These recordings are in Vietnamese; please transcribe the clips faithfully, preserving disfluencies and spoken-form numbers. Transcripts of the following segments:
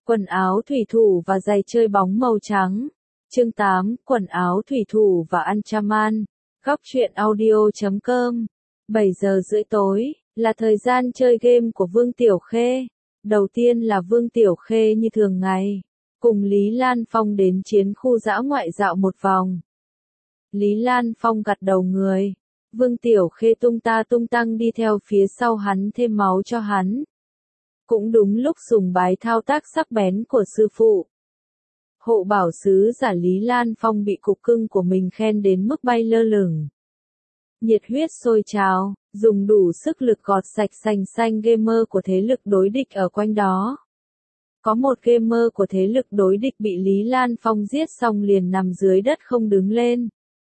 Quần áo thủy thủ và giày chơi bóng màu trắng. Chương tám, quần áo thủy thủ và Anchorman. Góc truyện audio chấm com. bảy giờ rưỡi tối, là thời gian chơi game của Vương Tiểu Khê. Đầu tiên là Vương Tiểu Khê như thường ngày, cùng Lý Lan Phong đến chiến khu dã ngoại dạo một vòng. Lý Lan Phong gật đầu người. Vương Tiểu Khê tung ta tung tăng đi theo phía sau hắn thêm máu cho hắn. Cũng đúng lúc dùng bái thao tác sắc bén của sư phụ. Hộ bảo sứ giả Lý Lan Phong bị cục cưng của mình khen đến mức bay lơ lửng. Nhiệt huyết sôi trào, dùng đủ sức lực gọt sạch sành xanh gamer của thế lực đối địch ở quanh đó. Có một gamer của thế lực đối địch bị Lý Lan Phong giết xong liền nằm dưới đất không đứng lên.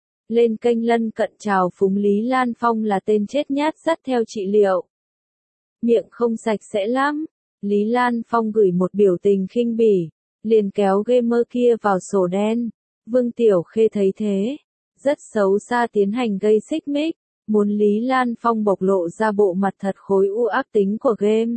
Lên kênh lân cận chào phúng Lý Lan Phong là tên chết nhát dắt theo trị liệu. Miệng không sạch sẽ lắm. Lý Lan Phong gửi một biểu tình khinh bỉ, liền kéo gamer kia vào sổ đen. Vương Tiểu Khê thấy thế, rất xấu xa tiến hành gây xích mích, muốn Lý Lan Phong bộc lộ ra bộ mặt thật khối u ác tính của game.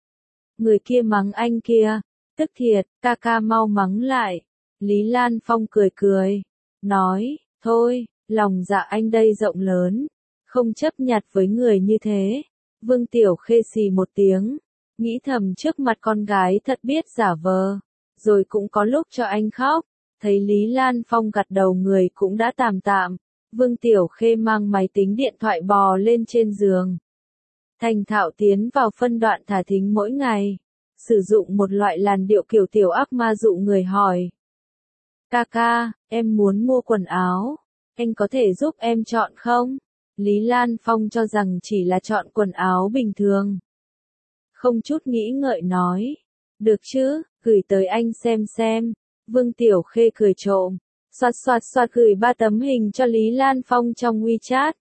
Người kia mắng anh kia, tức thiệt, ca ca mau mắng lại. Lý Lan Phong cười cười, nói, thôi, lòng dạ anh đây rộng lớn, không chấp nhặt với người như thế. Vương Tiểu Khê xì một tiếng, nghĩ thầm trước mặt con gái thật biết giả vờ, rồi cũng có lúc cho anh khóc. Thấy Lý Lan Phong gật đầu người cũng đã tạm tạm, Vương Tiểu Khê mang máy tính điện thoại bò lên trên giường. Thành thạo tiến vào phân đoạn thả thính mỗi ngày, sử dụng một loại làn điệu kiểu tiểu ác ma dụ người hỏi. Ca ca, em muốn mua quần áo, anh có thể giúp em chọn không? Lý Lan Phong cho rằng chỉ là chọn quần áo bình thường. Không chút nghĩ ngợi nói, được chứ, gửi tới anh xem xem. Vương Tiểu Khê cười trộm, xoạt xoạt xoạt gửi ba tấm hình cho Lý Lan Phong trong WeChat.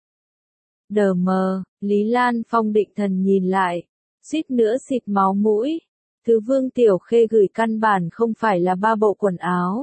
Đờ mờ, Lý Lan Phong định thần nhìn lại, suýt nữa xịt máu mũi. Thứ Vương Tiểu Khê gửi căn bản không phải là ba bộ quần áo,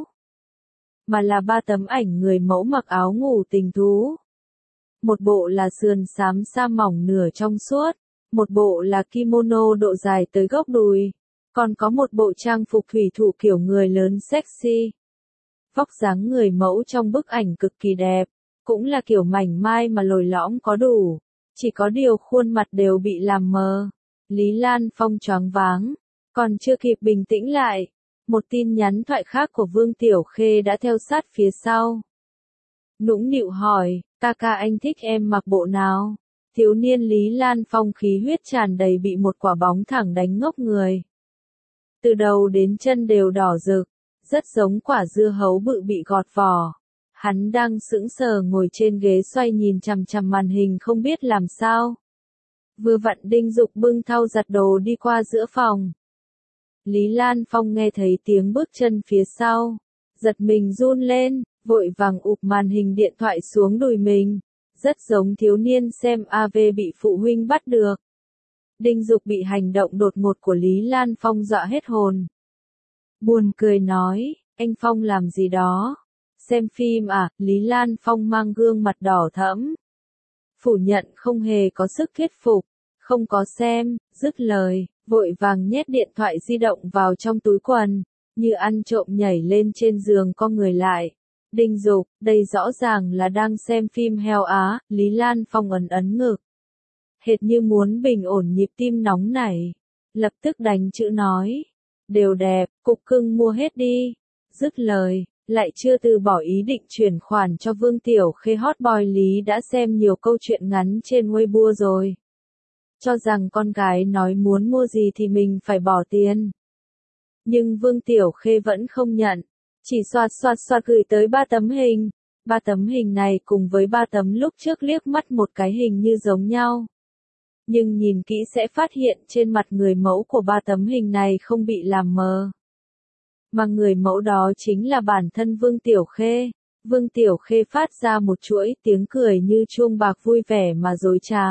mà là ba tấm ảnh người mẫu mặc áo ngủ tình thú. Một bộ là sườn xám sa mỏng nửa trong suốt, một bộ là kimono độ dài tới gốc đùi, còn có một bộ trang phục thủy thủ kiểu người lớn sexy. Vóc dáng người mẫu trong bức ảnh cực kỳ đẹp, cũng là kiểu mảnh mai mà lồi lõm có đủ, chỉ có điều khuôn mặt đều bị làm mờ. Lý Lan Phong choáng váng, còn chưa kịp bình tĩnh lại, một tin nhắn thoại khác của Vương Tiểu Khê đã theo sát phía sau. Nũng nịu hỏi, ca ca anh thích em mặc bộ nào? Thiếu niên Lý Lan Phong khí huyết tràn đầy bị một quả bóng thẳng đánh ngốc người. Từ đầu đến chân đều đỏ rực, rất giống quả dưa hấu bự bị gọt vỏ. Hắn đang sững sờ ngồi trên ghế xoay nhìn chằm chằm màn hình không biết làm sao. Vừa vặn Đinh Dục bưng thau giặt đồ đi qua giữa phòng. Lý Lan Phong nghe thấy tiếng bước chân phía sau, giật mình run lên, vội vàng ụp màn hình điện thoại xuống đùi mình. Rất giống thiếu niên xem a vê bị phụ huynh bắt được. Đinh Dục bị hành động đột ngột của Lý Lan Phong dọa hết hồn. Buồn cười nói, anh Phong làm gì đó? Xem phim à? Lý Lan Phong mang gương mặt đỏ thẫm. Phủ nhận không hề có sức thuyết phục, không có xem, dứt lời, vội vàng nhét điện thoại di động vào trong túi quần, như ăn trộm nhảy lên trên giường co người lại. Đinh Dục, đây rõ ràng là đang xem phim heo á. Lý Lan Phong ấn ấn ngực, hệt như muốn bình ổn nhịp tim nóng nảy, lập tức đánh chữ nói, đều đẹp, cục cưng mua hết đi. Dứt lời, lại chưa từ bỏ ý định chuyển khoản cho Vương Tiểu Khê. Hot boy Lý đã xem nhiều câu chuyện ngắn trên Weibo rồi, cho rằng con gái nói muốn mua gì thì mình phải bỏ tiền. Nhưng Vương Tiểu Khê vẫn không nhận, chỉ xoạt xoạt xoạt gửi tới ba tấm hình. Ba tấm hình này cùng với ba tấm lúc trước liếc mắt một cái hình như giống nhau. Nhưng nhìn kỹ sẽ phát hiện trên mặt người mẫu của ba tấm hình này không bị làm mờ. Mà người mẫu đó chính là bản thân Vương Tiểu Khê. Vương Tiểu Khê phát ra một chuỗi tiếng cười như chuông bạc vui vẻ mà dối trá.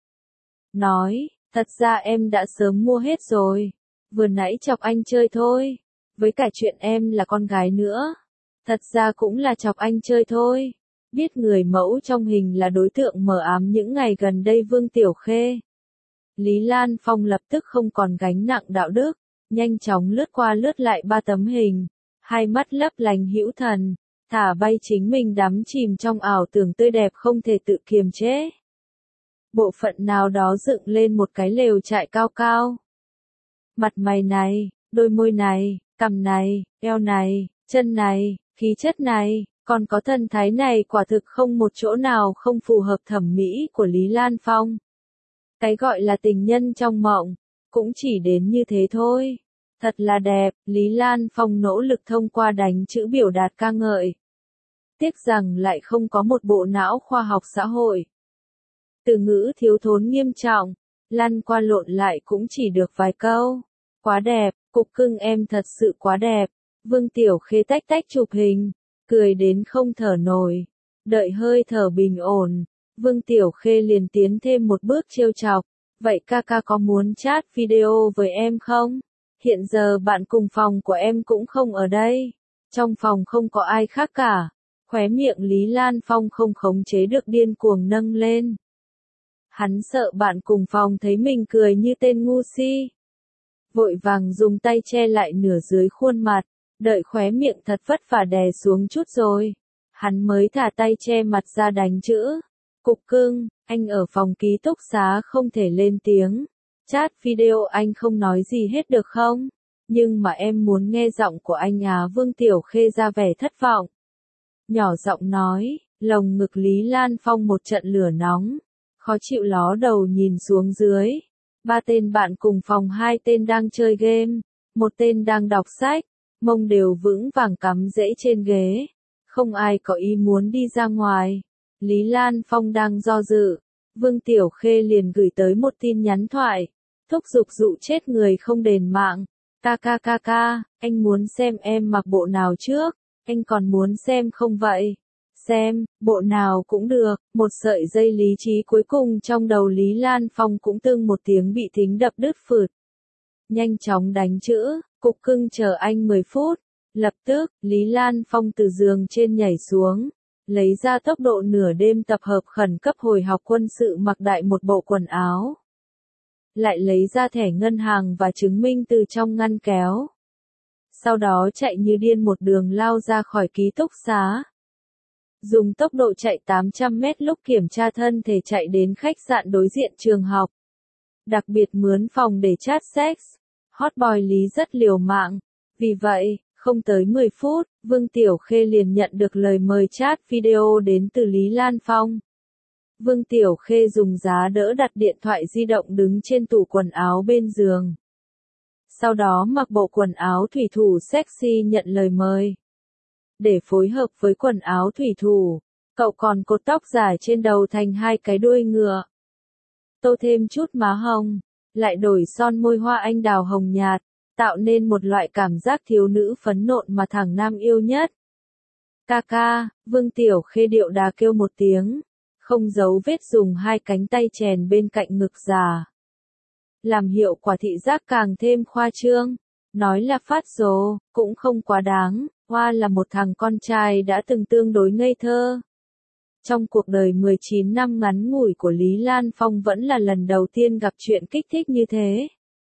Nói, thật ra em đã sớm mua hết rồi. Vừa nãy chọc anh chơi thôi. Với cả chuyện em là con gái nữa, thật ra cũng là chọc anh chơi thôi. Biết người mẫu trong hình là đối tượng mờ ám những ngày gần đây Vương Tiểu Khê. Lý Lan Phong lập tức không còn gánh nặng đạo đức, nhanh chóng lướt qua lướt lại ba tấm hình, hai mắt lấp lánh hữu thần, thả bay chính mình đắm chìm trong ảo tưởng tươi đẹp không thể tự kiềm chế. Bộ phận nào đó dựng lên một cái lều trại cao cao. Mặt mày này, đôi môi này, cằm này, eo này, chân này, khí chất này, còn có thân thái này quả thực không một chỗ nào không phù hợp thẩm mỹ của Lý Lan Phong. Cái gọi là tình nhân trong mộng, cũng chỉ đến như thế thôi. Thật là đẹp, Lý Lan Phong nỗ lực thông qua đánh chữ biểu đạt ca ngợi. Tiếc rằng lại không có một bộ não khoa học xã hội. Từ ngữ thiếu thốn nghiêm trọng, lăn qua lộn lại cũng chỉ được vài câu. Quá đẹp, cục cưng em thật sự quá đẹp. Vương Tiểu Khê tách tách chụp hình, cười đến không thở nổi. Đợi hơi thở bình ổn, Vương Tiểu Khê liền tiến thêm một bước trêu chọc. Vậy ca ca có muốn chat video với em không? Hiện giờ bạn cùng phòng của em cũng không ở đây. Trong phòng không có ai khác cả. Khóe miệng Lý Lan Phong không khống chế được điên cuồng nâng lên. Hắn sợ bạn cùng phòng thấy mình cười như tên ngu si. Vội vàng dùng tay che lại nửa dưới khuôn mặt, đợi khóe miệng thật vất vả đè xuống chút rồi. Hắn mới thả tay che mặt ra đánh chữ. Cục cưng, anh ở phòng ký túc xá không thể lên tiếng. Chat video anh không nói gì hết được không? Nhưng mà em muốn nghe giọng của anh à. Vương Tiểu Khê ra vẻ thất vọng. Nhỏ giọng nói, lồng ngực Lý Lan Phong một trận lửa nóng. Khó chịu ló đầu nhìn xuống dưới. Ba tên bạn cùng phòng, hai tên đang chơi game, một tên đang đọc sách, mông đều vững vàng cắm rễ trên ghế. Không ai có ý muốn đi ra ngoài. Lý Lan Phong đang do dự. Vương Tiểu Khê liền gửi tới một tin nhắn thoại. Thúc giục dụ chết người không đền mạng. Ca ca ca ca, anh muốn xem em mặc bộ nào trước? Anh còn muốn xem không vậy? Xem, bộ nào cũng được. Một sợi dây lý trí cuối cùng trong đầu Lý Lan Phong cũng tưng một tiếng bị thính đập đứt phượt. Nhanh chóng đánh chữ, cục cưng chờ anh mười phút. Lập tức, Lý Lan Phong từ giường trên nhảy xuống. Lấy ra tốc độ nửa đêm tập hợp khẩn cấp hồi học quân sự mặc đại một bộ quần áo. Lại lấy ra thẻ ngân hàng và chứng minh từ trong ngăn kéo. Sau đó chạy như điên một đường lao ra khỏi ký túc xá. Dùng tốc độ chạy tám trăm mét lúc kiểm tra thân thể chạy đến khách sạn đối diện trường học. Đặc biệt mướn phòng để chat sex. Hot boy Lý rất liều mạng. Vì vậy, không tới mười phút, Vương Tiểu Khê liền nhận được lời mời chat video đến từ Lý Lan Phong. Vương Tiểu Khê dùng giá đỡ đặt điện thoại di động đứng trên tủ quần áo bên giường. Sau đó mặc bộ quần áo thủy thủ sexy nhận lời mời. Để phối hợp với quần áo thủy thủ, cậu còn cột tóc dài trên đầu thành hai cái đuôi ngựa. Tô thêm chút má hồng, lại đổi son môi hoa anh đào hồng nhạt, tạo nên một loại cảm giác thiếu nữ phấn nộn mà thằng nam yêu nhất. Ca ca, Vương Tiểu Khê điệu đà kêu một tiếng, không giấu vết dùng hai cánh tay chèn bên cạnh ngực già. Làm hiệu quả thị giác càng thêm khoa trương, nói là phát rồ, cũng không quá đáng, Hoa là một thằng con trai đã từng tương đối ngây thơ. Trong cuộc đời mười chín năm ngắn ngủi của Lý Lan Phong vẫn là lần đầu tiên gặp chuyện kích thích như thế.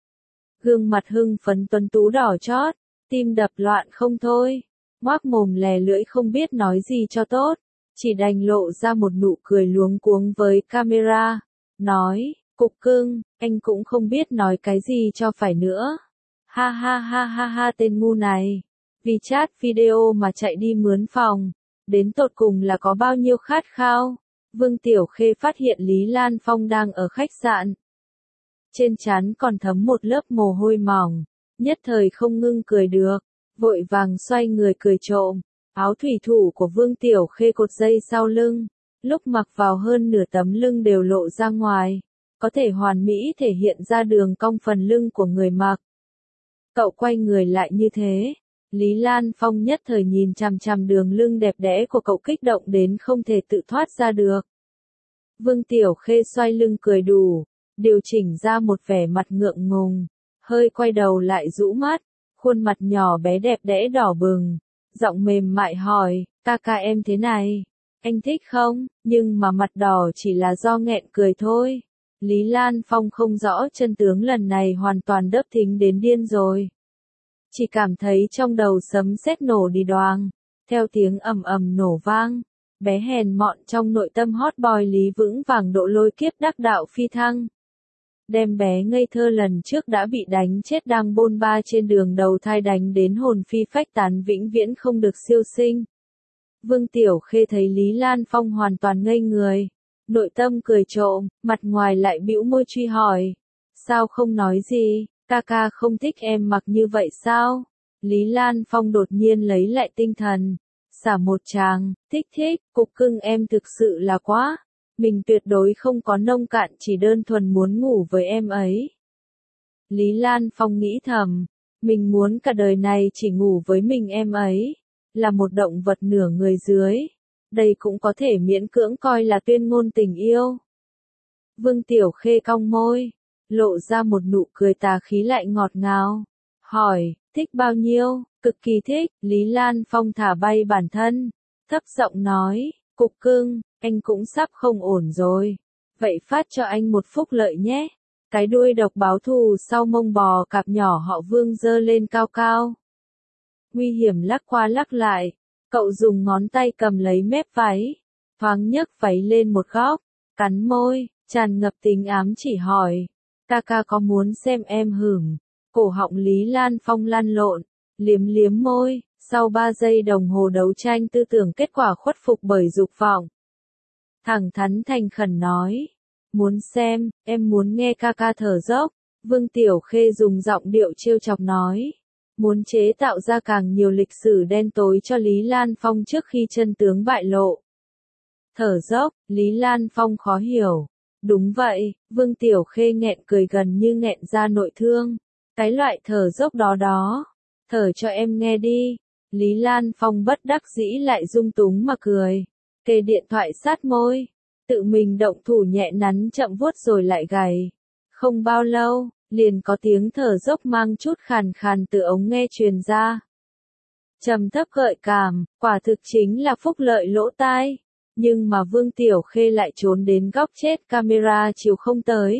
Gương mặt hưng phấn tuấn tú đỏ chót, tim đập loạn không thôi, ngoác mồm lè lưỡi không biết nói gì cho tốt, chỉ đành lộ ra một nụ cười luống cuống với camera, nói, cục cưng, anh cũng không biết nói cái gì cho phải nữa. Ha ha ha ha ha tên ngu này, vì chat video mà chạy đi mướn phòng, đến tột cùng là có bao nhiêu khát khao. Vương Tiểu Khê phát hiện Lý Lan Phong đang ở khách sạn. Trên trán còn thấm một lớp mồ hôi mỏng, nhất thời không ngưng cười được, vội vàng xoay người cười trộm. Áo thủy thủ của Vương Tiểu Khê cột dây sau lưng, lúc mặc vào hơn nửa tấm lưng đều lộ ra ngoài, có thể hoàn mỹ thể hiện ra đường cong phần lưng của người mặc. Cậu quay người lại như thế, Lý Lan Phong nhất thời nhìn chằm chằm đường lưng đẹp đẽ của cậu kích động đến không thể tự thoát ra được. Vương Tiểu Khê xoay lưng cười đủ, điều chỉnh ra một vẻ mặt ngượng ngùng, hơi quay đầu lại rũ mắt, khuôn mặt nhỏ bé đẹp đẽ đỏ bừng, giọng mềm mại hỏi, ca ca em thế này, anh thích không? Nhưng mà mặt đỏ chỉ là do nghẹn cười thôi. Lý Lan Phong không rõ chân tướng lần này hoàn toàn đớp thính đến điên rồi. chỉ cảm thấy trong đầu sấm sét nổ đi đoàng, theo tiếng ầm ầm nổ vang, bé hèn mọn trong nội tâm hot boy Lý vững vàng độ lôi kiếp đắc đạo phi thăng. Đem bé ngây thơ lần trước đã bị đánh chết đang bôn ba trên đường đầu thai đánh đến hồn phi phách tán vĩnh viễn không được siêu sinh. Vương Tiểu Khê thấy Lý Lan Phong hoàn toàn ngây người, nội tâm cười trộm, mặt ngoài lại bĩu môi truy hỏi. Sao không nói gì, ca ca không thích em mặc như vậy sao? Lý Lan Phong đột nhiên lấy lại tinh thần, xả một tràng, thích thích, cục cưng em thực sự là quá. Mình tuyệt đối không có nông cạn, chỉ đơn thuần muốn ngủ với em ấy. Lý Lan Phong nghĩ thầm, mình muốn cả đời này chỉ ngủ với mình em ấy, là một động vật nửa người dưới. Đây cũng có thể miễn cưỡng coi là tuyên ngôn tình yêu. Vương Tiểu Khê cong môi, lộ ra một nụ cười tà khí lại ngọt ngào. Hỏi, thích bao nhiêu? Cực kỳ thích. Lý Lan Phong thả bay bản thân, thấp giọng nói, cục cưng, anh cũng sắp không ổn rồi. Vậy phát cho anh một phúc lợi nhé. Cái đuôi độc báo thù sau mông bò cạp nhỏ họ Vương giơ lên cao cao. Nguy hiểm lắc qua lắc lại, cậu dùng ngón tay cầm lấy mép váy, thoáng nhấc váy lên một góc, cắn môi, tràn ngập tình ám chỉ hỏi, ca ca có muốn xem em hửng? Cổ họng Lý Lan Phong lăn lộn, liếm liếm môi, sau ba giây đồng hồ đấu tranh tư tưởng kết quả khuất phục bởi dục vọng. Thẳng thắn thành khẩn nói, muốn xem, em muốn nghe ca ca thở dốc. Vương Tiểu Khê dùng giọng điệu trêu chọc nói, muốn chế tạo ra càng nhiều lịch sử đen tối cho Lý Lan Phong trước khi chân tướng bại lộ. Thở dốc, Lý Lan Phong khó hiểu. Đúng vậy, Vương Tiểu Khê nghẹn cười gần như nghẹn ra nội thương. Cái loại thở dốc đó đó. Thở cho em nghe đi. Lý Lan Phong bất đắc dĩ lại rung túng mà cười. Kề điện thoại sát môi. Tự mình động thủ nhẹ nắn chậm vuốt rồi lại gầy. Không bao lâu, liền có tiếng thở dốc mang chút khàn khàn từ ống nghe truyền ra. Trầm thấp gợi cảm, quả thực chính là phúc lợi lỗ tai. Nhưng mà Vương Tiểu Khê lại trốn đến góc chết camera chiều không tới.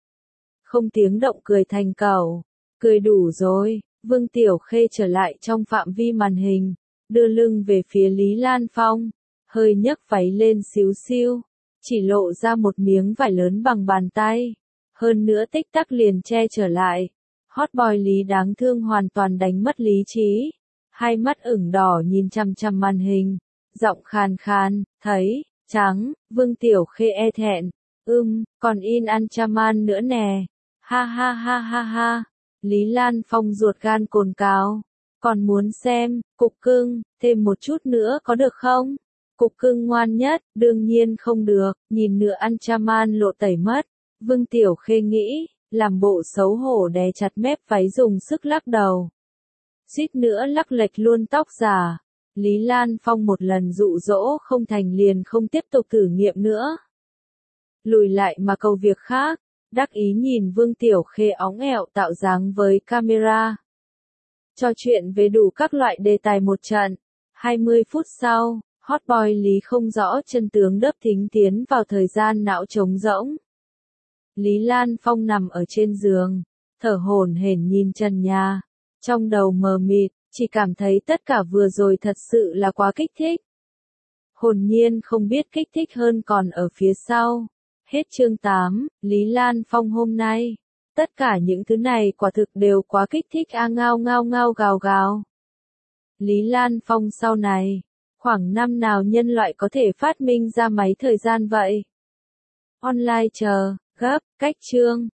Không tiếng động cười thành cẩu. Cười đủ rồi, Vương Tiểu Khê trở lại trong phạm vi màn hình, đưa lưng về phía Lý Lan Phong, hơi nhấc váy lên xíu xiu, chỉ lộ ra một miếng vải lớn bằng bàn tay. Hơn nữa tích tắc liền che trở lại. Hot boy Lý đáng thương hoàn toàn đánh mất lý trí. Hai mắt ửng đỏ nhìn chằm chằm màn hình. Giọng khàn khàn, thấy, trắng, Vương Tiểu Khê e thẹn. Ưm, còn in Anchaman nữa nè. Ha ha ha ha ha. Lý Lan Phong ruột gan cồn cào. Còn muốn xem, cục cưng, thêm một chút nữa có được không? Cục cưng ngoan nhất, đương nhiên không được, nhìn nữa Anchaman lộ tẩy mất. Vương Tiểu Khê nghĩ, làm bộ xấu hổ đè chặt mép váy dùng sức lắc đầu. Suýt nữa lắc lệch luôn tóc giả. Lý Lan Phong một lần dụ dỗ không thành liền không tiếp tục thử nghiệm nữa. Lùi lại mà cầu việc khác, đắc ý nhìn Vương Tiểu Khê óng ẹo tạo dáng với camera. Trò chuyện về đủ các loại đề tài một trận. hai mươi phút sau, hot boy Lý không rõ chân tướng đớp thính tiến vào thời gian não trống rỗng. Lý Lan Phong nằm ở trên giường, thở hổn hển nhìn trần nhà, trong đầu mờ mịt, chỉ cảm thấy tất cả vừa rồi thật sự là quá kích thích. Hồn nhiên không biết kích thích hơn còn ở phía sau. Hết chương tám, Lý Lan Phong hôm nay. Tất cả những thứ này quả thực đều quá kích thích a ngao ngao ngao gào gào. Lý Lan Phong sau này, khoảng năm nào nhân loại có thể phát minh ra máy thời gian vậy? Online chờ, gấp, cách chương.